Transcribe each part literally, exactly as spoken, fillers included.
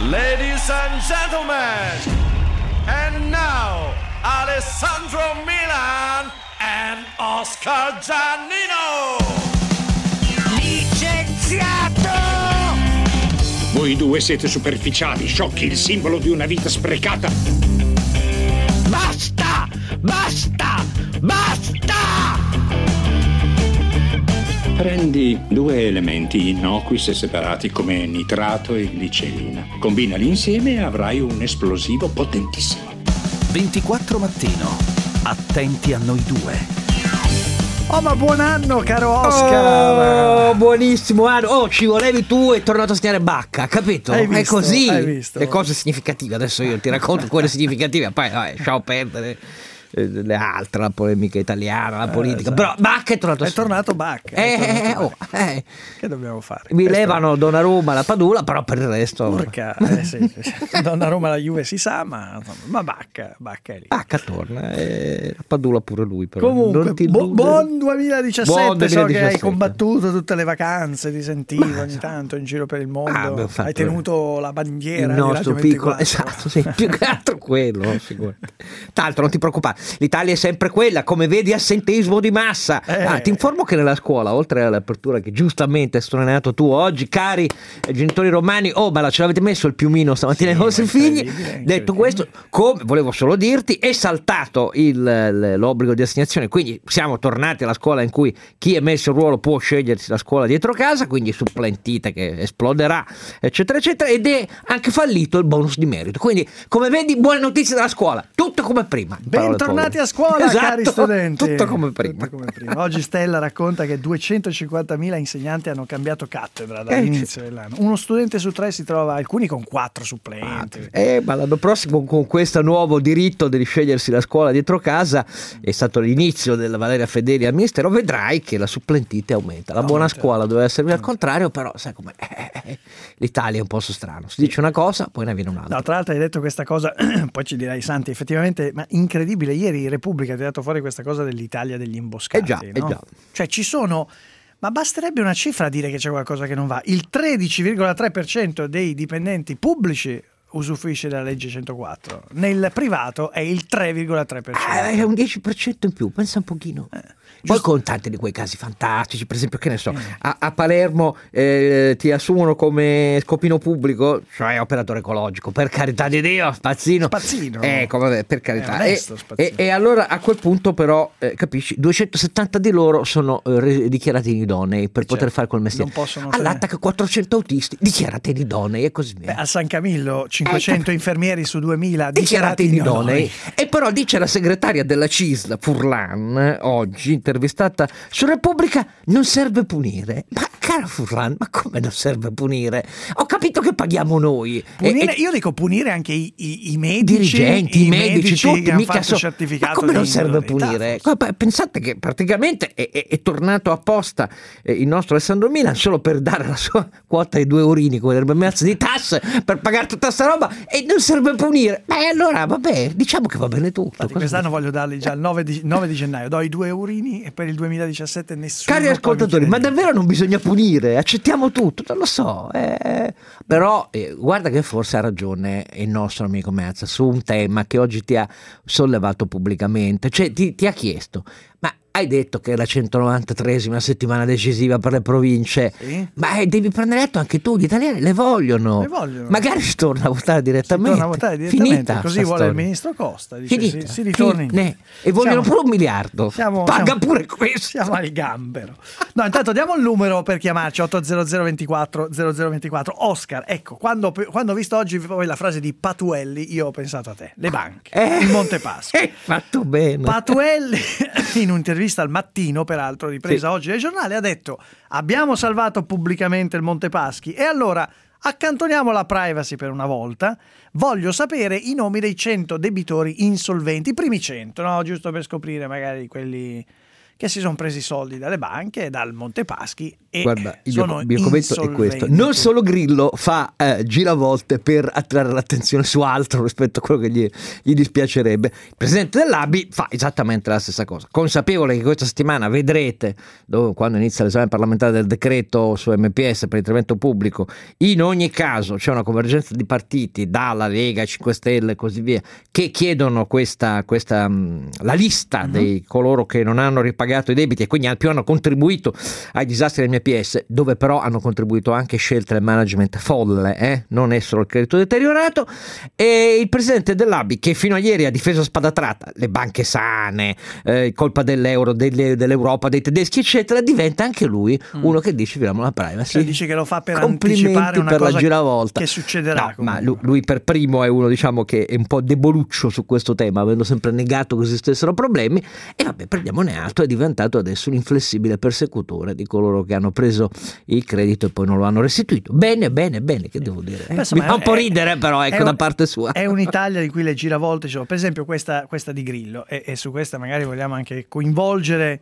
Ladies and gentlemen, and now Alessandro Milan and Oscar Giannino. Licenziato! Voi due siete superficiali, sciocchi, il simbolo di una vita sprecata. Basta! Basta! Basta! Prendi due elementi innocui se separati come nitrato e glicerina. Combinali insieme e avrai un esplosivo potentissimo. ventiquattro mattino. Attenti a noi due. Oh, ma buon anno, caro Oscar! Oh, buonissimo anno! Oh, ci volevi tu e è tornato a segnare Bacca, capito? Hai visto, è così. hai visto. Le cose significative. Adesso io ti racconto quelle significative, poi vai, lasciamo perdere le altre, la polemica italiana, la politica. Eh, esatto. Però Bacca è tornato a È tornato Bacca. Eh, è tornato eh, Bacca. oh, eh. Che dobbiamo fare? Mi Questo- levano Donnarumma la Padula, però per il resto. Urca, eh, sì, sì. Donnarumma la Juve si sa, ma, ma Bacca, Bacca è lì. Bacca torna, e la Padula pure lui. Però. Comunque, Non ti bu- illudere. buon duemiladiciassette, Buon so che duemiladiciassette. hai combattuto tutte le vacanze, ti sentivo ogni tanto in giro per il mondo, Ah, abbiamo fatto hai tenuto la bandiera il di nostro Radio piccolo, ventiquattro. esatto, sì, più che altro quello, figurati. Tanto non ti preoccupare, l'Italia è sempre quella, come vedi, assenteismo di massa. Eh. Ah, ti informo che nella scuola, oltre all'apertura che giustamente hai sottolineato tu oggi, cari eh, genitori romani, oh, ma ce l'avete messo il piumino stamattina ai Sì, vostri ma figli. incredibile, Detto incredibile. questo, come volevo solo dirti, è saltato il, l- l'obbligo di assegnazione, quindi siamo tornati alla scuola in cui chi è messo in ruolo può scegliersi la scuola dietro casa, quindi supplentita che esploderà, eccetera eccetera, ed è anche fallito il bonus di merito. Quindi, come vedi, buone notizie dalla scuola, tutto come prima. Parole Bentornati povere. a scuola, Esatto, cari studenti. tutto come prima. Tutto come prima. Oggi Stella racconta che duecentocinquantamila insegnanti hanno cambiato cattedra dall'inizio dell'anno. Uno studente su tre si trova, alcuni con quattro supplenti. Eh, ma l'anno prossimo, con questo nuovo diritto di scegliersi la scuola dietro casa, è stato l'inizio della Valeria Fedeli al Ministero, vedrai che la supplentite aumenta. La buona Aumenta. scuola doveva servire al contrario, però sai com'è, eh, l'Italia è un posto strano, si dice una cosa poi ne viene un'altra. No, tra l'altro hai detto questa cosa, poi ci dirai Santi, effettivamente, ma incredibile, ieri Repubblica ti ha dato fuori questa cosa dell'Italia degli imboscati. Eh già, no? eh già. Cioè ci sono, ma basterebbe una cifra a dire che c'è qualcosa che non va. Il tredici virgola tre per cento dei dipendenti pubblici usufruisce della legge centoquattro, nel privato è il tre virgola tre per cento. Ah, è un dieci per cento in più, pensa un pochino. Poi con tanti di quei casi fantastici, per esempio, che ne so, a, a Palermo eh, ti assumono come scopino pubblico, cioè operatore ecologico, per carità di Dio, spazzino. Spazzino. Ecco, vabbè, per carità. È onesto, e, spazzino. e, e allora a quel punto però, eh, capisci, duecentosettanta di loro sono eh, re- dichiarati idonei per Certo, poter fare quel mestiere. non possono All'attacco quattrocento autisti dichiarati idonei e così via. Beh, a San Camillo cinquecento Eh, infermieri su duemila dichiarati dichiarati idonei. E però dice la segretaria della C I S L Furlan, oggi intervistata su Repubblica, non serve punire. Ma cara Furlan, ma come non serve punire? Ho capito che paghiamo noi. Punire, E- e- io dico punire anche i, i, i medici, dirigenti, i medici, tutti, che hanno mica fatto so- il certificato ma come non di serve idoneità, punire? forse. Poi Pensate che praticamente è, è- è tornato apposta eh, il nostro Alessandro Milan solo per dare la sua quota ai due urini, come l'erba mezzo di tasse, per pagare tutta sta roba, e non serve punire. Beh, allora vabbè, diciamo che va bene tutto. Infatti, Cosa quest'anno voglio darli già il nove di, nove di gennaio, do i due eurini e per il duemiladiciassette nessuno. Cari poi mi ascoltatori, chiede ma niente. davvero non bisogna punire? Accettiamo tutto, non lo so. eh. Però eh, guarda che forse ha ragione il nostro amico Meazza su un tema che oggi ti ha sollevato pubblicamente. Cioè ti, ti ha chiesto, ma hai detto che è la centonovantatreesima settimana decisiva per le province, Sì. ma eh, devi prendere atto anche tu, gli italiani le vogliono. Le vogliono. Magari si torna a votare Si direttamente. torna a votare direttamente, Finita così sta vuole storia. il ministro Costa, dice Finita. si, si ritorni. Fin- e vogliono Siamo- pure un miliardo. siamo- Paga siamo- pure questo. Siamo al gambero. No, intanto diamo il numero per chiamarci otto zero zero ventiquattro zero zero ventiquattro. Oscar, ecco, quando, quando ho visto oggi poi la frase di Patuelli, io ho pensato a te, le banche, Eh. il Monte Paschi. Hai fatto bene. Patuelli, in un'intervista al Mattino, peraltro ripresa Sì. oggi dai giornali, ha detto: abbiamo salvato pubblicamente il Monte Paschi e allora accantoniamo la privacy per una volta, voglio sapere i nomi dei cento debitori insolventi, i primi cento, no? Giusto per scoprire magari quelli che si sono presi soldi dalle banche, dal Montepaschi, e Guarda, il sono mio, il mio commento è insolventi. questo: non solo Grillo fa eh, giravolte per attrarre l'attenzione su altro rispetto a quello che gli, gli dispiacerebbe, il presidente dell'A B I fa esattamente la stessa cosa, consapevole che questa settimana vedrete, dove, quando inizia l'esame parlamentare del decreto su M P S per l'intervento pubblico, in ogni caso c'è una convergenza di partiti, dalla Lega, cinque Stelle e così via, che chiedono questa, questa mh, la lista uh-huh. dei coloro che non hanno ripagato i debiti e quindi al più hanno contribuito ai disastri del M P S, dove però hanno contribuito anche scelte del management folle, eh? non è solo il credito deteriorato. E il presidente dell'A B I, che fino a ieri ha difeso a spada tratta le banche sane, eh, colpa dell'euro, delle, dell'Europa, dei tedeschi eccetera, diventa anche lui mm. uno che dice viviamo la privacy, cioè, dice che lo fa per complimenti anticipare una per cosa la giravolta che succederà. no, ma lui, lui per primo è uno, diciamo, che è un po' deboluccio su questo tema, avendo sempre negato che esistessero problemi, e vabbè, prendiamone atto, è diventato adesso un inflessibile persecutore di coloro che hanno preso il credito e poi non lo hanno restituito. Bene, bene, bene, che devo dire? Eh? Beh, insomma, Mi fa un po' è, ridere, però ecco, è, da parte sua. È un'Italia di cui le giravolte, cioè, per esempio questa, questa di Grillo, e, e su questa magari vogliamo anche coinvolgere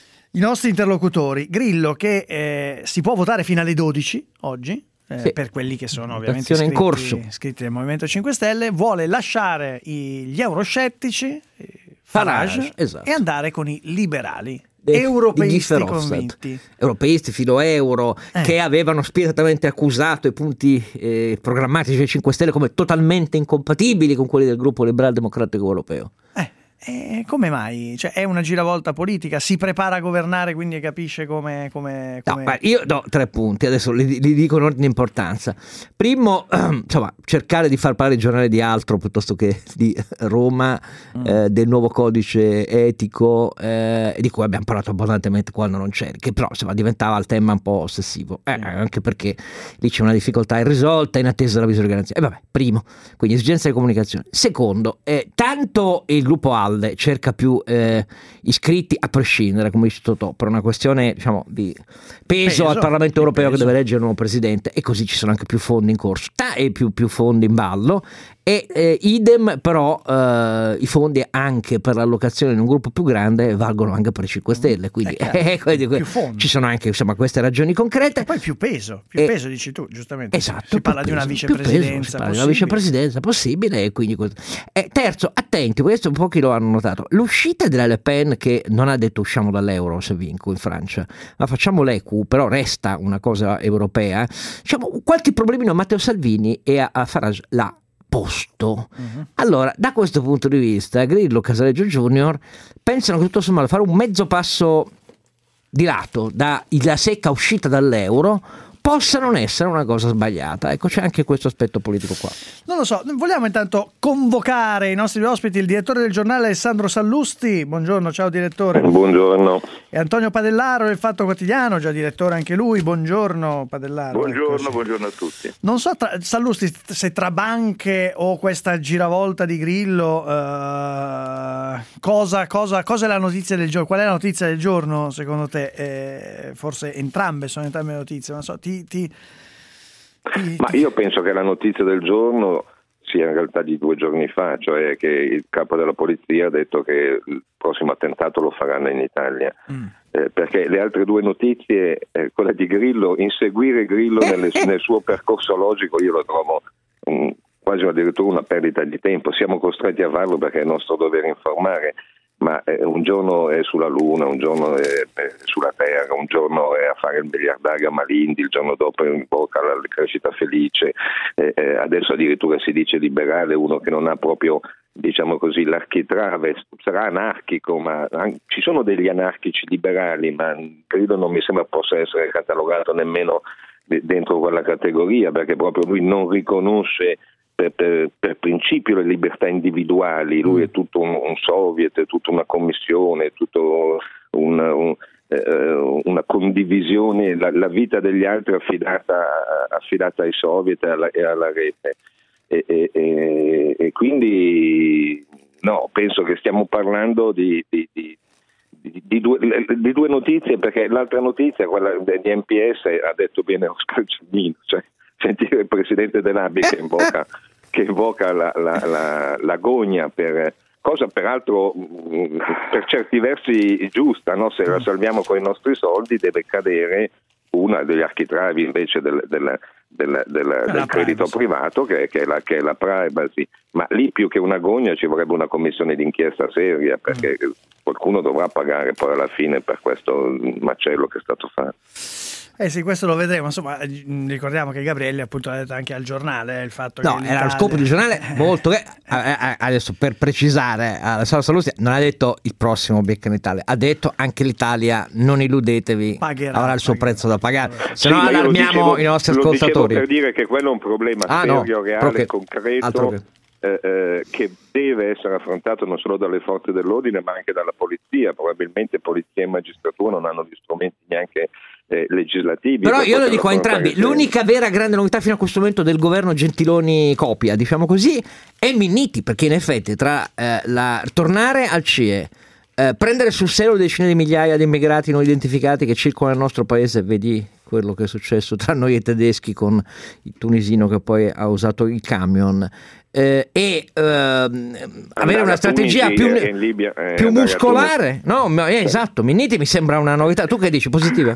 i nostri interlocutori. Grillo che eh, si può votare fino alle dodici oggi, eh, sì. per quelli che sono ovviamente iscritti, in corso. iscritti nel Movimento cinque Stelle, vuole lasciare i, gli euroscettici, Farage, Farage esatto. e andare con i liberali. De, europeisti convinti, europeisti filo euro, eh. che avevano spietatamente accusato i punti eh, programmatici dei cinque Stelle come totalmente incompatibili con quelli del gruppo liberal democratico europeo. Eh. E come mai? Cioè, è una giravolta politica? Si prepara a governare, quindi capisce come... come, come... No, io do tre punti, adesso li, li dico in ordine di importanza. Primo, insomma, cercare di far parlare il giornale di altro piuttosto che di Roma, mm. eh, del nuovo codice etico, eh, di cui abbiamo parlato abbondantemente quando non c'eri, che però insomma diventava il tema un po' ossessivo, eh, mm. anche perché lì c'è una difficoltà irrisolta in attesa della visita di garanzia. E vabbè, primo, quindi esigenza di comunicazione. Secondo, eh, tanto il gruppo A cerca più eh, iscritti a prescindere, come dice Totò, per una questione, diciamo, di peso, peso al Parlamento europeo peso. Che deve eleggere il nuovo presidente, e così ci sono anche più fondi in corso e più, più fondi in ballo, e eh, idem però eh, i fondi anche per l'allocazione in un gruppo più grande valgono anche per i cinque Stelle, quindi, eh, quindi più ci sono anche, insomma, queste ragioni concrete. E poi più peso, più e, peso dici tu, giustamente. Esatto, si parla peso, di una vicepresidenza peso, si parla di una vicepresidenza possibile, e quindi e terzo, attenti, questo pochi lo hanno notato, l'uscita della Le Pen, che non ha detto usciamo dall'euro se vinco in Francia, ma facciamo l'E Q, però resta una cosa europea, diciamo, qualche problemino a Matteo Salvini e a, a Farage l'ha posto. Uh-huh. Allora, da questo punto di vista, Grillo, Casaleggio Junior pensano che tutto sommato fare un mezzo passo di lato dalla secca uscita dall'euro possa non essere una cosa sbagliata. Ecco, c'è anche questo aspetto politico qua. Non lo so, vogliamo intanto convocare i nostri ospiti, il direttore del giornale Alessandro Sallusti. Buongiorno, ciao direttore. Buongiorno. E Antonio Padellaro del Fatto Quotidiano, già direttore anche lui. Buongiorno Padellaro. Buongiorno, ecco, buongiorno a tutti. Non so, tra, Sallusti, se tra banche o questa giravolta di Grillo, eh, cosa, cosa, cosa è la notizia del giorno? Qual è la notizia del giorno secondo te? Eh, forse entrambe sono entrambe notizie, non so, ti Ti, ti, Ma io penso che la notizia del giorno sia in realtà di due giorni fa, cioè che il capo della polizia ha detto che il prossimo attentato lo faranno in Italia. Mm. Eh, perché le altre due notizie, eh, quella di Grillo, inseguire Grillo nel, nel suo percorso logico, io lo trovo um, quasi addirittura una perdita di tempo. Siamo costretti a farlo perché è il nostro dovere informare, ma eh, un giorno è sulla Luna, un giorno è, è sulla Terra, un giorno è a fare il miliardario a Malindi, il giorno dopo invoca la crescita felice, eh, eh, adesso addirittura si dice liberale, uno che non ha proprio, diciamo così, l'architrave, sarà anarchico, ma anche, ci sono degli anarchici liberali, ma credo non mi sembra possa essere catalogato nemmeno dentro quella categoria, perché proprio lui non riconosce Per, per, per principio le libertà individuali, lui è tutto un, un soviet, è tutta una commissione, è tutto un, un, eh, una condivisione, la, la vita degli altri affidata, affidata ai soviet e alla, e alla rete, e, e, e, e quindi no, penso che stiamo parlando di, di, di Di, di, due, di due notizie, perché l'altra notizia, quella di M P S, ha detto bene Oscar Giannino, cioè sentire il presidente dell'A B I che invoca, che invoca la, la, la, l'agonia per, cosa peraltro mh, per certi versi giusta, no? Se la salviamo con i nostri soldi deve cadere una degli architravi invece del, del, del, del, del credito privacy. privato che, che, è la, che è la privacy, ma lì più che una gogna ci vorrebbe una commissione d'inchiesta seria, perché mm. qualcuno dovrà pagare poi alla fine per questo macello che è stato fatto. Eh sì, questo lo vedremo. Insomma, ricordiamo che Gabrielli appunto l'ha detto anche al giornale, il fatto no, che era lo scopo del giornale molto che adesso per precisare, Alessandro Sallusti non ha detto il prossimo becca in Italia, ha detto anche l'Italia, non illudetevi, pagherà, avrà il suo pagherà. prezzo da pagare, se no sì, allarmiamo dicevo, i nostri ascoltatori. Lo per dire che quello è un problema ah, serio, no, reale, che, concreto che... Eh, eh, che deve essere affrontato non solo dalle forze dell'ordine ma anche dalla polizia. Probabilmente polizia e magistratura non hanno gli strumenti neanche eh, legislativi. Però io lo dico a entrambi, sempre. L'unica vera grande novità fino a questo momento del governo Gentiloni copia, diciamo così, è Minniti, perché in effetti tra eh, la tornare al C I E, eh, prendere sul serio decine di migliaia di immigrati non identificati che circolano nel nostro paese, vedi quello che è successo tra noi e i tedeschi con il tunisino che poi ha usato il camion, eh, e eh, avere una strategia Tunisi, più, eh, Libia, eh, più muscolare, no? Eh, esatto, Minniti mi sembra una novità. Tu che dici, positiva?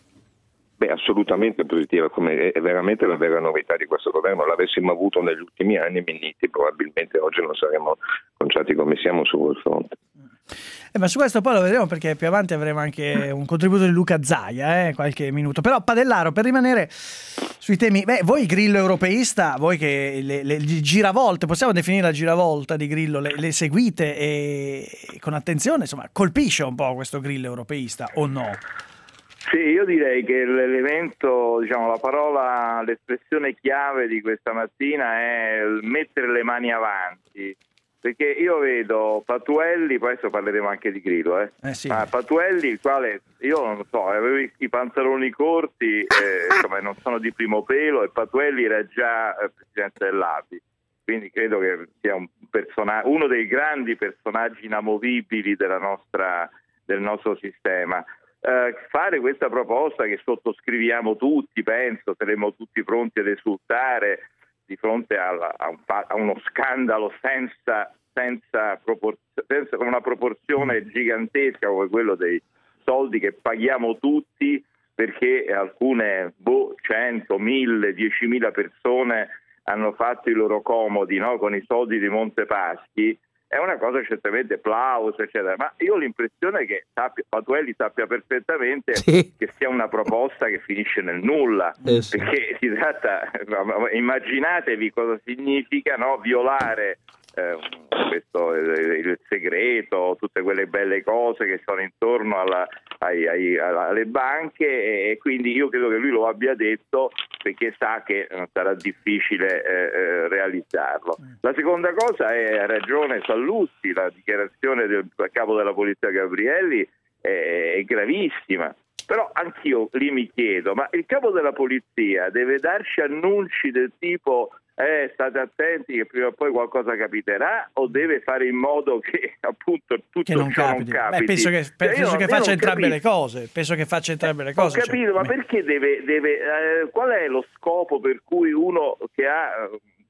Beh, assolutamente positiva, come è veramente la vera novità di questo governo. L'avessimo avuto negli ultimi anni, Minniti, probabilmente oggi non saremmo conciati come siamo su quel fronte. Eh, ma su questo poi lo vedremo, perché più avanti avremo anche un contributo di Luca Zaia, eh, qualche minuto. Però Padellaro, per rimanere sui temi, beh, voi Grillo europeista, voi che le, le giravolte, possiamo definire la giravolta di Grillo, le, le seguite e con attenzione, insomma, colpisce un po' questo Grillo europeista o no? Sì, io direi che l'elemento, diciamo, la parola, l'espressione chiave di questa mattina è mettere le mani avanti. Perché io vedo Patuelli, poi adesso parleremo anche di Grillo, eh. Eh sì. Ma Patuelli, il quale io non so, avevo i, i pantaloni corti, eh, insomma non sono di primo pelo, e Patuelli era già eh, presidente dell'A B I, quindi credo che sia un personaggio, uno dei grandi personaggi inamovibili della nostra, del nostro sistema. Eh, fare questa proposta che sottoscriviamo tutti, penso, saremo tutti pronti ad esultare di fronte alla, a, un, a uno scandalo senza, senza, propor- senza una proporzione gigantesca come quello dei soldi che paghiamo tutti perché alcune boh, cento, mille, diecimila persone hanno fatto i loro comodi, no? Con i soldi di Montepaschi. È una cosa certamente plauso, eccetera, ma io ho l'impressione che sappia, Patuelli sappia perfettamente sì. che sia una proposta che finisce nel nulla, eh sì. perché si tratta, immaginatevi cosa significa, no? Violare eh, questo, eh, il segreto, tutte quelle belle cose che sono intorno alla, ai, ai, alle banche, e, e quindi io credo che lui lo abbia detto perché sa che sarà difficile eh, eh, realizzarlo. La seconda cosa è, ha ragione Sallusti, la dichiarazione del capo della polizia Gabrielli è, è gravissima, però anch'io lì mi chiedo, ma il capo della polizia deve darci annunci del tipo eh, state attenti che prima o poi qualcosa capiterà, o deve fare in modo che appunto tutto che non ciò capiti. non capiti? Beh, penso che, penso io, che faccia entrambe capisco. le cose, penso che faccia entrambe le cose. Ho capito, cioè, ma perché deve, deve eh, qual è lo scopo per cui uno che ha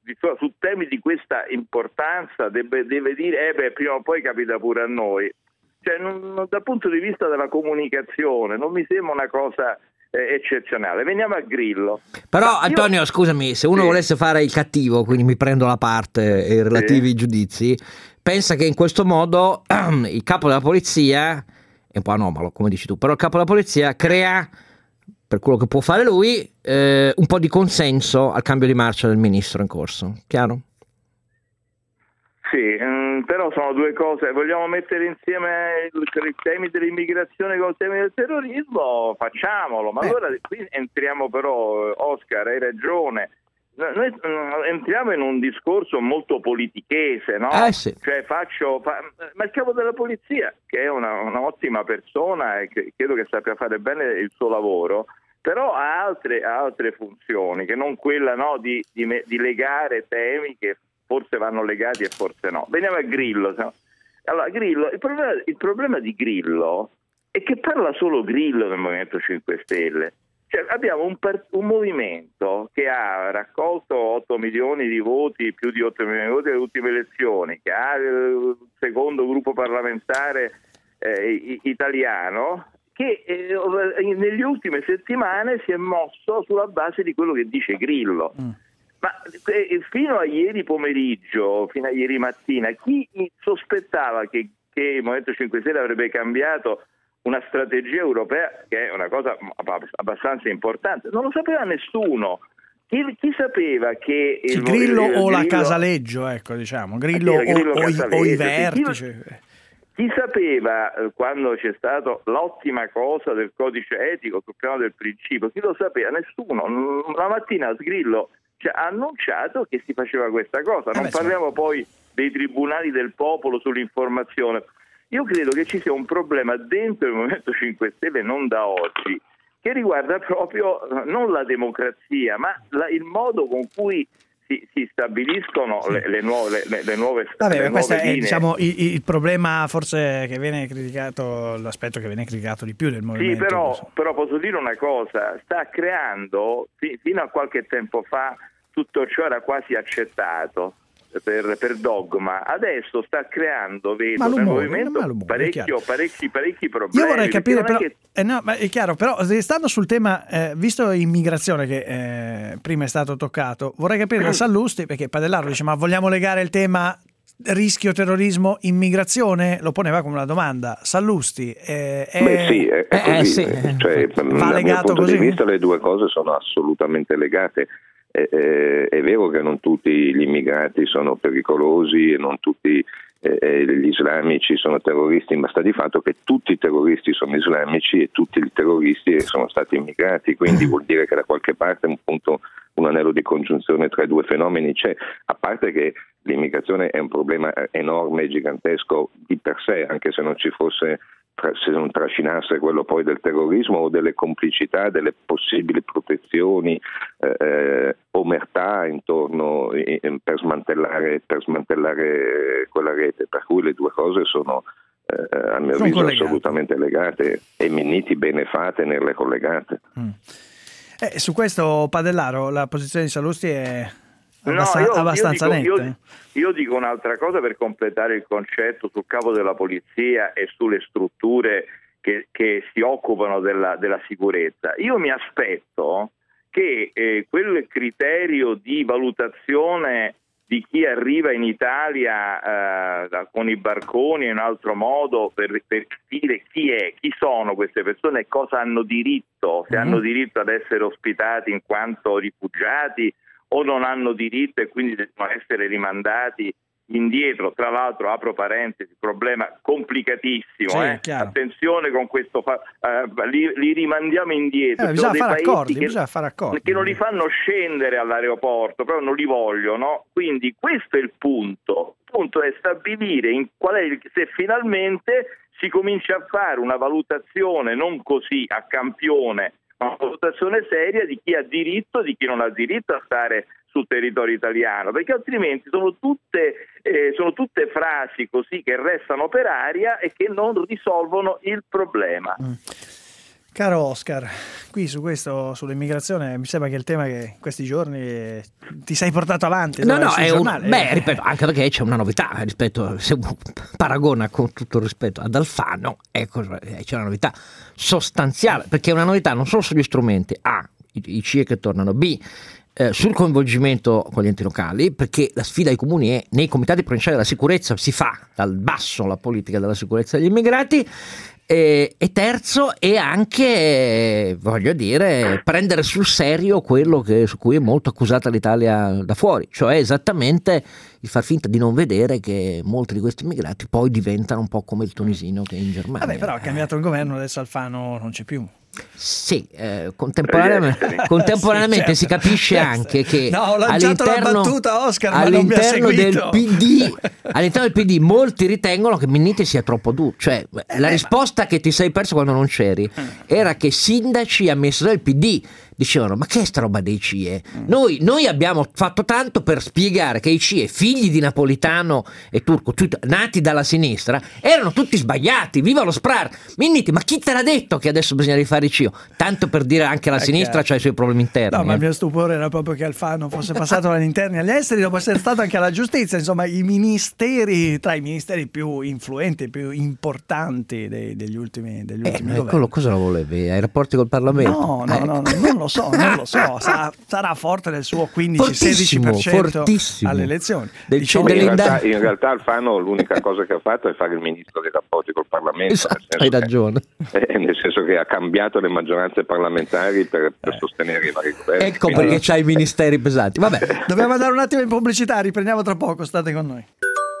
su temi di questa importanza deve, deve dire eh beh, prima o poi capita pure a noi? Cioè, non, dal punto di vista della comunicazione non mi sembra una cosa eh, eccezionale. Veniamo a Grillo. Però ma Antonio, io... scusami, se uno sì. volesse fare il cattivo, quindi mi prendo la parte e i relativi sì. giudizi, pensa che in questo modo il capo della polizia è un po' anomalo, come dici tu, però il capo della polizia crea, per quello che può fare lui, eh, un po' di consenso al cambio di marcia del ministro in corso. Chiaro? Sì, mh, però sono due cose. Vogliamo mettere insieme i temi dell'immigrazione con i temi del terrorismo? Facciamolo, ma eh. allora qui entriamo però, Oscar, hai ragione, noi mh, entriamo in un discorso molto politichese, no? Eh sì. Cioè faccio, fa, ma il capo della polizia, che è una, un'ottima persona e che credo che sappia fare bene il suo lavoro, però ha altre, ha altre funzioni, che non quella, no, di, di, di legare temi che forse vanno legati e forse no. Veniamo a Grillo. Allora, Grillo, il problema, il problema di Grillo è che parla solo Grillo nel Movimento cinque Stelle. Cioè, abbiamo un, per, un movimento che ha raccolto otto milioni di voti, più di otto milioni di voti alle ultime elezioni, che ha il secondo gruppo parlamentare eh, italiano, che eh, nelle ultime settimane si è mosso sulla base di quello che dice Grillo. Mm. Ma eh, fino a ieri pomeriggio, fino a ieri mattina, chi sospettava che, che il Movimento cinque Stelle avrebbe cambiato una strategia europea, che è una cosa abbastanza importante? Non lo sapeva nessuno. Chi, chi sapeva che il, il Grillo il, il o Grillo, la Casaleggio, ecco, diciamo, Grillo, sì, Grillo o, o, o i vertici. vertici. Chi, chi sapeva eh, quando c'è stata l'ottima cosa del codice etico sul piano del principio? Chi lo sapeva? Nessuno. La mattina Grillo cioè, ha annunciato che si faceva questa cosa. Non eh beh, parliamo sì. poi dei tribunali del popolo sull'informazione. Io credo che ci sia un problema dentro il Movimento cinque Stelle, non da oggi, che riguarda proprio non la democrazia, ma la, il modo con cui si, si stabiliscono le, le nuove, le, le nuove Vabbè, le questo nuove è linee. Diciamo, il, il problema forse che viene criticato, l'aspetto che viene criticato di più del movimento. Sì, però, però posso dire una cosa, sta creando, fino a qualche tempo fa, tutto ciò era quasi accettato. Per, per dogma, adesso sta creando, vedo nel movimento parecchio, parecchi, parecchi problemi. Io vorrei capire, però, che... eh no, ma è chiaro, però stando sul tema, eh, visto immigrazione che eh, prima è stato toccato, vorrei capire da Sallusti, perché Padellaro dice ma vogliamo legare il tema rischio terrorismo immigrazione? Lo poneva come una domanda. Sallusti eh, è... Beh sì, è, è così. Eh, sì. Cioè, Va dal mio punto così? di vista le due cose sono assolutamente legate. È, è, è vero che non tutti gli immigrati sono pericolosi e non tutti eh, gli islamici sono terroristi, ma sta di fatto che tutti i terroristi sono islamici e tutti i terroristi sono stati immigrati, quindi vuol dire che da qualche parte un punto, un anello di congiunzione tra i due fenomeni c'è, a parte che l'immigrazione è un problema enorme e gigantesco di per sé, anche se non ci fosse, se non trascinasse quello poi del terrorismo o delle complicità, delle possibili protezioni, eh, omertà intorno eh, per smantellare per smantellare quella rete, per cui le due cose sono eh, a mio sono avviso collegate. assolutamente legate e Minniti bene fa a tenerle collegate. Mm. Eh, su questo Padellaro la posizione di Sallusti è Abbastan- no, io, abbastanza io dico, netta. Io, io dico un'altra cosa per completare il concetto sul capo della polizia e sulle strutture che, che si occupano della, della sicurezza. Io mi aspetto che eh, quel criterio di valutazione di chi arriva in Italia eh, con i barconi in un altro modo per, per capire chi è, chi sono queste persone e cosa hanno diritto, se mm-hmm. hanno diritto ad essere ospitati in quanto rifugiati o non hanno diritto e quindi devono essere rimandati indietro. Tra l'altro, apro parentesi, problema complicatissimo, sì, eh? attenzione con questo, fa- uh, li, li rimandiamo indietro. Eh, bisogna, fare accordi, che, bisogna fare accordi che non li fanno scendere all'aeroporto, però non li vogliono, quindi questo è il punto. Il punto è stabilire in qual è il, se finalmente si comincia a fare una valutazione non così a campione, una valutazione seria di chi ha diritto, di chi non ha diritto a stare sul territorio italiano, perché altrimenti sono tutte, eh, sono tutte frasi così che restano per aria e che non risolvono il problema. Mm. Caro Oscar, qui su questo, sull'immigrazione, mi sembra che il tema che in questi giorni ti sei portato avanti. No, no, è un, beh, ripeto, anche perché c'è una novità rispetto, se uno paragona con tutto il rispetto ad Alfano, ecco, c'è una novità sostanziale, perché è una novità non solo sugli strumenti, A, i, i C I E che tornano, B, eh, sul coinvolgimento con gli enti locali, perché la sfida ai comuni è nei comitati provinciali della sicurezza si fa dal basso la politica della sicurezza degli immigrati. E, e terzo è anche, eh, voglio dire, prendere sul serio quello che, su cui è molto accusata l'Italia da fuori, cioè esattamente il far finta di non vedere che molti di questi immigrati poi diventano un po' come il tunisino che è in Germania. Vabbè, però ha cambiato il governo, adesso Alfano non c'è più. Sì, eh, contemporaneamente, contemporaneamente sì, certo. Si capisce anche che no, ho lanciato all'interno, la battuta, Oscar, ma non mi ha del P D, all'interno del P D molti ritengono che Minniti sia troppo duro, cioè eh, la risposta ma... che ti sei perso quando non c'eri era che sindaci e amministratori del P D dicevano ma che è sta roba dei C I E? Mm. Noi, noi abbiamo fatto tanto per spiegare che i C I E, figli di Napolitano e Turco, tutti, nati dalla sinistra, erano tutti sbagliati, viva lo Sprar. Minniti, ma chi te l'ha detto che adesso bisogna rifare i C I O? Tanto per dire anche la è sinistra chiaro. c'ha i suoi problemi interni. No, ma eh. il mio stupore era proprio che Alfano fosse passato dagli interni agli esteri dopo essere stato anche alla giustizia, insomma i ministeri, tra i ministeri più influenti, più importanti dei, degli ultimi, degli Eh, ultimi eh, governi. quello cosa lo volevi? Ai rapporti col Parlamento? No, no, Eh. no, no, non lo so, non lo so, sarà, sarà forte del suo quindici sedici per cento fortissimo. alle elezioni. Del Diciamo- In delle realtà, indagini. in realtà Alfano l'unica cosa che ha fatto è fare il ministro dei rapporti col Parlamento. Esatto, nel senso hai che- ragione. eh, nel senso che ha cambiato le maggioranze parlamentari per, per sostenere i vari governi. Ecco Quindi- perché c'hai i ministeri pesanti. Vabbè. Dobbiamo andare un attimo in pubblicità, riprendiamo tra poco, state con noi.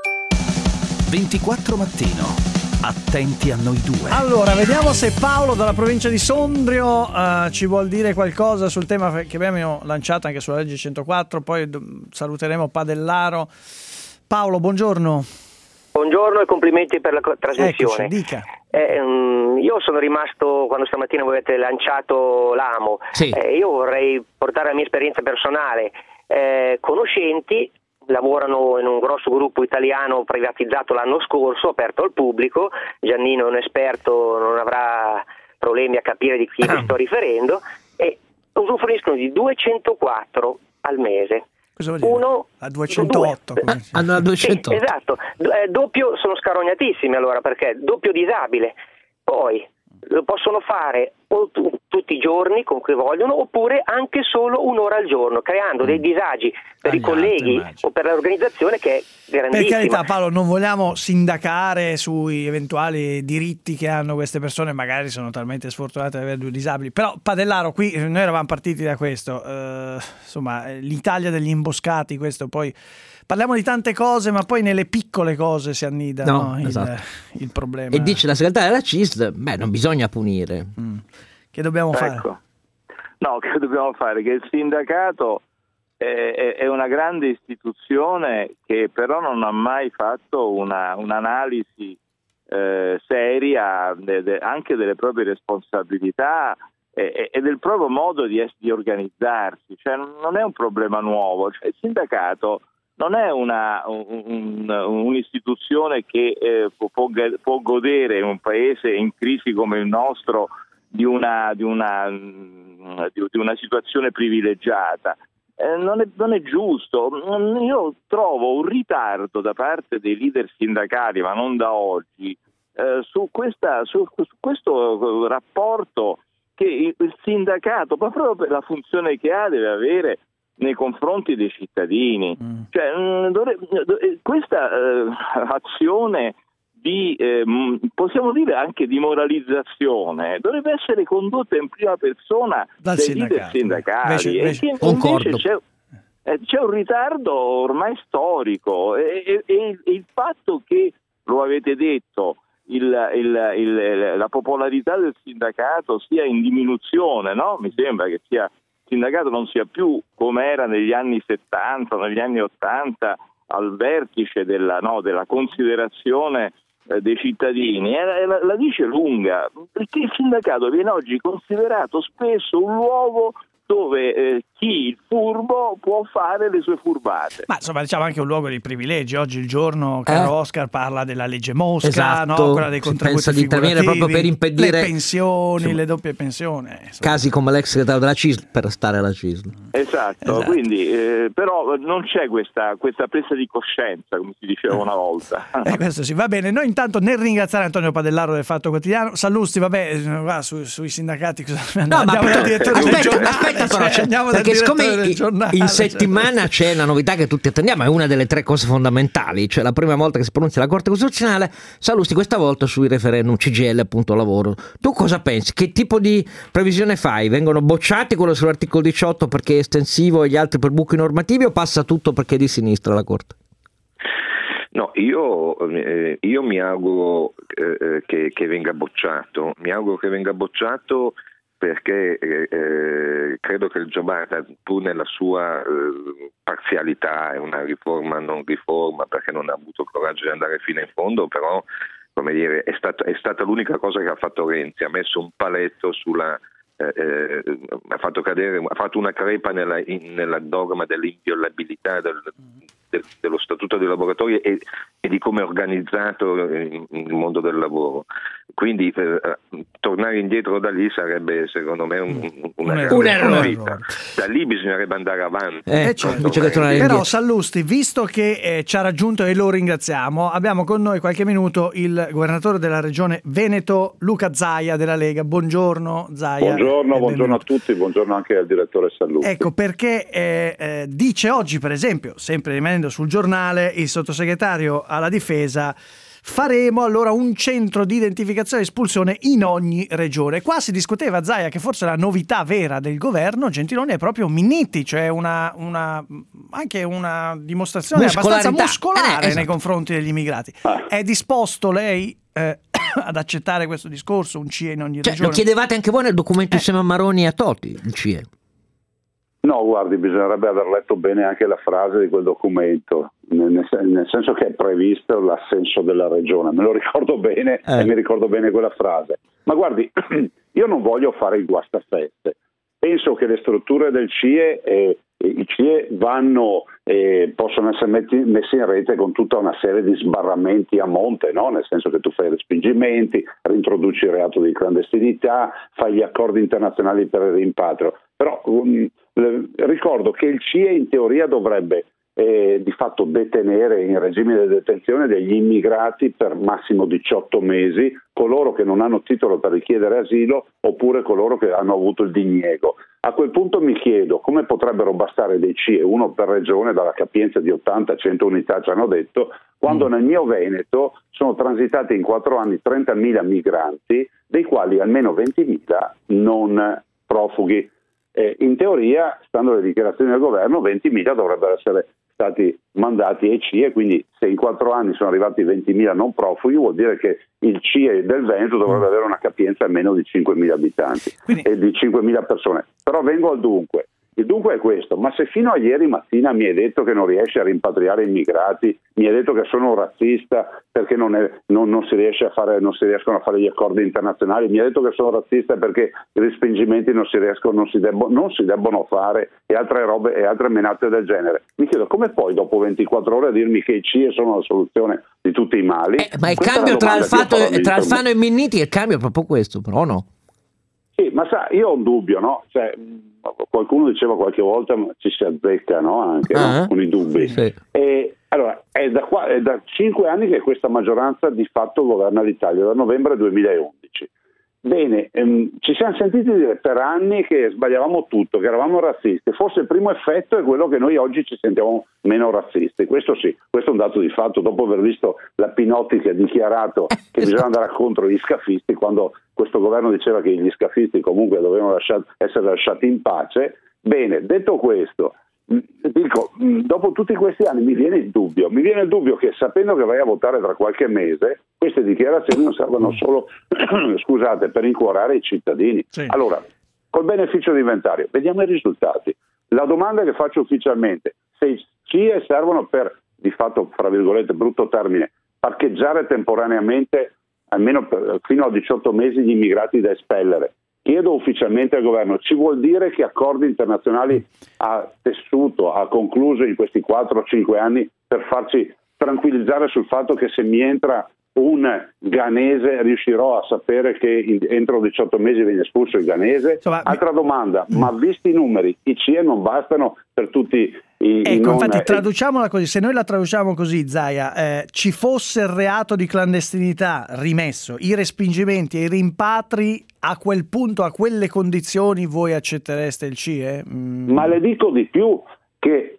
ventiquattro Mattino. Attenti a noi due. Allora, vediamo se Paolo dalla provincia di Sondrio eh, ci vuol dire qualcosa sul tema che abbiamo lanciato anche sulla legge centoquattro, poi d- saluteremo Padellaro. Paolo, buongiorno. Buongiorno e complimenti per la co- trasmissione. Eccoci, dica. Eh, mm, io sono rimasto quando stamattina voi avete lanciato l'A M O. Sì. Eh, io vorrei portare la mia esperienza personale. Eh, conoscenti lavorano in un grosso gruppo italiano privatizzato l'anno scorso, aperto al pubblico. Giannino è un esperto, non avrà problemi a capire di chi mi sto riferendo, e usufruiscono di duecentoquattro al mese. Cosa vuol dire? Uno A duecentootto. due. come si- Hanno la Sì, duecento. esatto. Do- eh, doppio sono scarognatissimi allora, perché doppio disabile. Poi lo possono fare o tu- tutti i giorni con cui vogliono, oppure anche solo un'ora al giorno, creando dei disagi per Agli i colleghi altri, immagino. o per l'organizzazione, che è Per grandissima. carità, Paolo, non vogliamo sindacare sui eventuali diritti che hanno queste persone, magari sono talmente sfortunate ad avere due disabili, però Padellaro, qui eh, noi eravamo partiti da questo, eh, insomma, eh, l'Italia degli imboscati, questo poi parliamo di tante cose, ma poi nelle piccole cose si annida No, no, il, esatto. il problema. E dice la segretaria della C I S L, beh, non bisogna punire. Mm. Che dobbiamo fare? Ecco. No, che dobbiamo fare? Che il sindacato è, è- è una grande istituzione che però non ha mai fatto una, un'analisi eh, seria de- de- anche delle proprie responsabilità e, e- e del proprio modo di, es- di organizzarsi. Cioè, non è un problema nuovo. Cioè, il sindacato non è una, un- un- un'istituzione che eh, può, può ga- può godere in un paese in crisi come il nostro di una, di una, mm, di, di una situazione privilegiata. Eh, non, è, non è giusto. Io trovo un ritardo da parte dei leader sindacali, ma non da oggi, eh, su, questa, su, su questo rapporto che il, il sindacato, ma proprio per la funzione che ha, deve avere nei confronti dei cittadini. Mm. Cioè, mh, dovre- questa eh, azione di, eh, mh, possiamo dire anche di moralizzazione, dovrebbe essere condotta in prima persona Dal dai sindacato. leader sindacali. Invece- E invece- che Concordo. invece c'è, eh, c'è un ritardo ormai storico e, e- e il- il fatto che, lo avete detto, il- il- il- la popolarità del sindacato sia in diminuzione, no? Mi sembra che sia, il sindacato non sia più come era negli anni settanta, negli anni ottanta, al vertice della, no, della considerazione eh, dei cittadini. E la, la dice lunga, perché il sindacato viene oggi considerato spesso un luogo dove eh, chi, il furbo, può fare le sue furbate. Ma insomma, diciamo anche un luogo di privilegi. Oggi il giorno, caro Eh? Oscar, parla della legge Mosca, Esatto. no? Quella dei Si contributi pensa di intervenire figurativi, proprio per impedire- le pensioni, Insomma, le doppie pensioni. insomma. Casi come l'ex segretario della C I S L per stare alla C I S L. Esatto, Esatto. quindi eh, però non c'è questa, questa presa di coscienza, come si diceva una volta. Eh, questo sì, va bene. Noi intanto, nel ringraziare Antonio Padellaro del Fatto Quotidiano, Sallusti, vabbè, eh, va, su- sui sindacati cosa- No, ma andiamo dal però- direttore del aspetta, giornale, aspetta però, cioè, cioè, andiamo dal perché siccome direttore del in- giornale, in cioè. settimana c'è la novità che tutti attendiamo, è una delle tre cose fondamentali, cioè la prima volta che si pronuncia la Corte Costituzionale. Sallusti questa volta sui referendum C G I L, appunto, lavoro. Tu cosa pensi? Che tipo di previsione fai? Vengono bocciati quello sull'articolo diciotto perché è estensivo e gli altri per buchi normativi, o passa tutto perché è di sinistra la Corte? No, io, eh, io mi auguro eh, che, che venga bocciato, mi auguro che venga bocciato perché eh, eh, credo che il Giobata, pur nella sua eh, parzialità, è una riforma non riforma perché non ha avuto il coraggio di andare fino in fondo, però come dire, è, stato, è stata l'unica cosa che ha fatto Renzi, ha messo un paletto sulla eh, eh, ha fatto cadere, ha fatto una crepa nella, in, nella dogma dell'inviolabilità del, del, dello statuto dei laboratori e, e di come è organizzato il, il mondo del lavoro. Quindi eh, tornare indietro da lì sarebbe secondo me un, un, una un errore. errore. Da lì bisognerebbe andare avanti. Eh, Eh, certo. Però Sallusti, visto che eh, ci ha raggiunto e lo ringraziamo, abbiamo con noi qualche minuto il governatore della regione Veneto, Luca Zaia della Lega. Buongiorno Zaia. Buongiorno, buongiorno a tutti, buongiorno anche al direttore Sallusti. Ecco perché eh, eh, dice oggi, per esempio, sempre rimanendo sul giornale, il sottosegretario alla difesa: faremo allora un centro di identificazione e espulsione in ogni regione. Qua si discuteva, Zaia, che forse la novità vera del governo Gentiloni è proprio Minniti, cioè una, una anche una dimostrazione abbastanza muscolare eh, esatto. nei confronti degli immigrati. Ah. È disposto lei eh, ad accettare questo discorso, un C I E in ogni cioè, regione? Lo chiedevate anche voi nel documento eh. insieme a Maroni e a Totti, il C I E? No, guardi, bisognerebbe aver letto bene anche la frase di quel documento, nel, nel senso che è previsto l'assenso della regione. Me lo ricordo bene eh. e mi ricordo bene quella frase. Ma guardi, io non voglio fare il guastafeste. Penso che le strutture del C I E, eh, i C I E vanno, eh, possono essere metti, messi in rete con tutta una serie di sbarramenti a monte, no? Nel senso che tu fai respingimenti, rintroduci il reato di clandestinità, fai gli accordi internazionali per il rimpatrio. Però um, ricordo che il C I E in teoria dovrebbe eh, di fatto detenere in regime di detenzione degli immigrati per massimo diciotto mesi, coloro che non hanno titolo per richiedere asilo oppure coloro che hanno avuto il diniego. A quel punto mi chiedo come potrebbero bastare dei C I E, uno per regione, dalla capienza di ottanta cento unità ci hanno detto, quando nel mio Veneto sono transitati in quattro anni trentamila migranti, dei quali almeno ventimila non profughi. Eh, in teoria, stando alle dichiarazioni del governo, ventimila dovrebbero essere stati mandati ai C I E, quindi se in quattro anni sono arrivati ventimila non profughi vuol dire che il C I E del Veneto dovrebbe avere una capienza almeno di cinquemila abitanti quindi... e di cinquemila persone. Però vengo al dunque. Il dunque è questo: ma se fino a ieri mattina mi hai detto che non riesci a rimpatriare immigrati, mi hai detto che sono un razzista perché non, è, non, non si riesce a fare, non si riescono a fare gli accordi internazionali, mi hai detto che sono razzista perché i respingimenti non si riescono, non si, debbo, non si debbono fare e altre robe e altre menate del genere. Mi chiedo come poi dopo ventiquattro ore a dirmi che i C I E sono la soluzione di tutti i mali. Eh, ma il cambio tra Alfano, tra Alfano e Minniti, il cambio è proprio questo, però no? Sì, ma sa, io ho un dubbio, no? Cioè, qualcuno diceva qualche volta ma ci si azzecca, no? Anche uh-huh. no? con i dubbi. Sì. E, allora, è da, qua, è da cinque anni che questa maggioranza di fatto governa l'Italia, da novembre duemilaundici. Bene, ehm, ci siamo sentiti dire per anni che sbagliavamo tutto, che eravamo razzisti. Forse il primo effetto è quello che noi oggi ci sentiamo meno razzisti. Questo sì, questo è un dato di fatto, dopo aver visto la Pinotti che ha dichiarato che bisogna andare contro gli scafisti, quando questo governo diceva che gli scafisti comunque dovevano lasciati, essere lasciati in pace. Bene, detto questo, dico, dopo tutti questi anni mi viene il dubbio, mi viene il dubbio che sapendo che vai a votare tra qualche mese, queste dichiarazioni non servono solo, scusate, per incuorare i cittadini. Sì. Allora, col beneficio di inventario, vediamo i risultati. La domanda che faccio ufficialmente, se i C I E servono per, di fatto, fra virgolette, brutto termine, parcheggiare temporaneamente almeno per, fino a diciotto mesi gli immigrati da espellere, chiedo ufficialmente al governo, ci vuol dire che accordi internazionali ha tessuto, ha concluso in questi quattro o cinque anni per farci tranquillizzare sul fatto che se mi entra un ghanese riuscirò a sapere che in, entro diciotto mesi viene espulso il ghanese? Insomma, Altra domanda, mm. ma visti i numeri, i C I E non bastano per tutti i, ecco, i non... infatti traduciamola così, se noi la traduciamo così, Zaia, eh, ci fosse il reato di clandestinità rimesso, i respingimenti e i rimpatri, a quel punto, a quelle condizioni voi accettereste il C I E? Mm. Ma le dico di più, che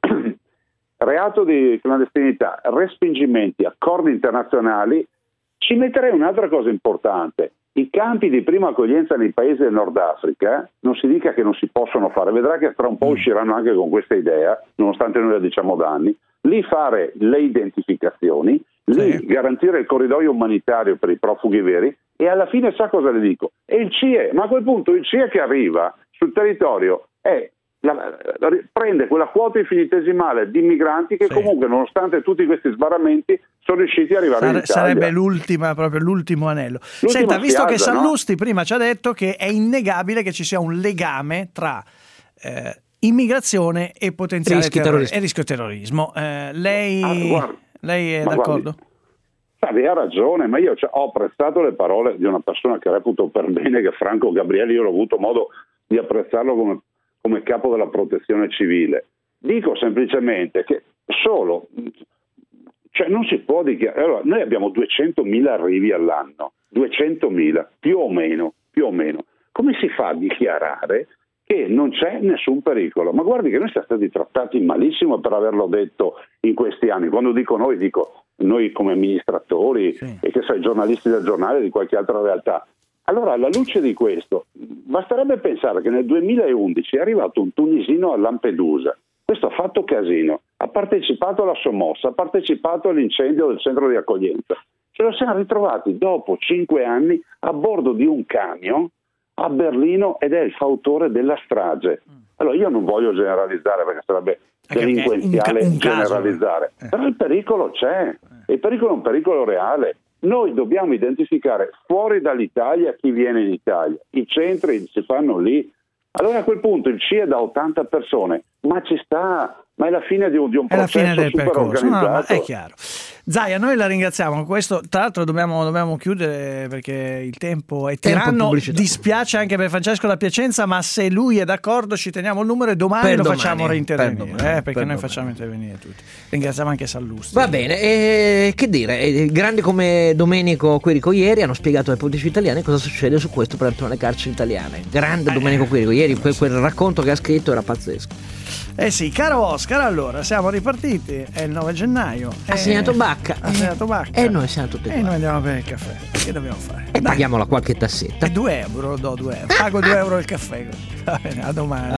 reato di clandestinità, respingimenti, accordi internazionali, ci metterei un'altra cosa importante. I campi di prima accoglienza nei paesi del Nord Africa, non si dica che non si possono fare, vedrà che tra un po' usciranno anche con questa idea, nonostante noi la diciamo da anni, lì fare le identificazioni, lì sì. garantire il corridoio umanitario per i profughi veri e alla fine sa cosa le dico? È il C I E, ma a quel punto il C I E che arriva sul territorio è la, la, prende quella quota infinitesimale di migranti che sì. comunque, nonostante tutti questi sbarramenti, sono riusciti ad arrivare Sare, in Italia. Sarebbe l'ultima, proprio l'ultimo anello. L'ultima Senta, visto spiaggia, che Sallusti no? prima ci ha detto che è innegabile che ci sia un legame tra eh, immigrazione e potenziale rischio terror- terrorismo. e rischio terrorismo. Eh, lei, ah, guarda, lei è d'accordo? Guardi, ha ragione, ma io cioè, ho apprezzato le parole di una persona che reputo per bene, che è Franco Gabrielli. Io ho avuto modo di apprezzarlo come, come capo della protezione civile. Dico semplicemente che solo, cioè non si può dichiarare. Allora, noi abbiamo duecentomila arrivi all'anno, duecentomila più o meno, più o meno. Come si fa a dichiarare che non c'è nessun pericolo? Ma guardi che noi siamo stati trattati malissimo per averlo detto in questi anni. Quando dico noi, dico noi come amministratori sì. e che sai, giornalisti del giornale e di qualche altra realtà. Allora, alla luce di questo, basterebbe pensare che nel duemilaundici è arrivato un tunisino a Lampedusa. Questo ha fatto casino, ha partecipato alla sommossa, ha partecipato all'incendio del centro di accoglienza. Ce lo siamo ritrovati dopo cinque anni a bordo di un camion a Berlino ed è il fautore della strage. Allora, io non voglio generalizzare perché sarebbe delinquenziale un ca- un generalizzare, eh. però il pericolo c'è, eh. il pericolo è un pericolo reale. Noi dobbiamo identificare fuori dall'Italia chi viene in Italia, i centri si fanno lì. Allora a quel punto il C I E da ottanta persone, ma ci sta, ma è la fine di un, di un processo super organizzato. No, no, è chiaro. Zaia, noi la ringraziamo. Questo, tra l'altro, dobbiamo, dobbiamo chiudere perché il tempo è tiranno. Dispiace anche per Francesco da Piacenza, ma se lui è d'accordo, ci teniamo il numero e domani per lo domani, facciamo reintervenire. Per domani, eh, perché per noi domani. facciamo intervenire tutti. Ringraziamo anche Sallusti. Va bene, eh, che dire, eh, grandi come Domenico Quirico ieri hanno spiegato ai politici italiani cosa succede su questo per le carceri italiane. Grande eh, Domenico Quirico, ieri quel, quel racconto che ha scritto era pazzesco. Eh sì, caro Oscar, allora siamo ripartiti, è il nove gennaio. Ha segnato Bacca. Ha segnato Bacca. E noi siamo tutti E qua. noi andiamo a bere il caffè. Che dobbiamo fare? E Dai. paghiamola qualche tassetta. E due euro, do due euro. Pago due euro il caffè. Va bene, a domani.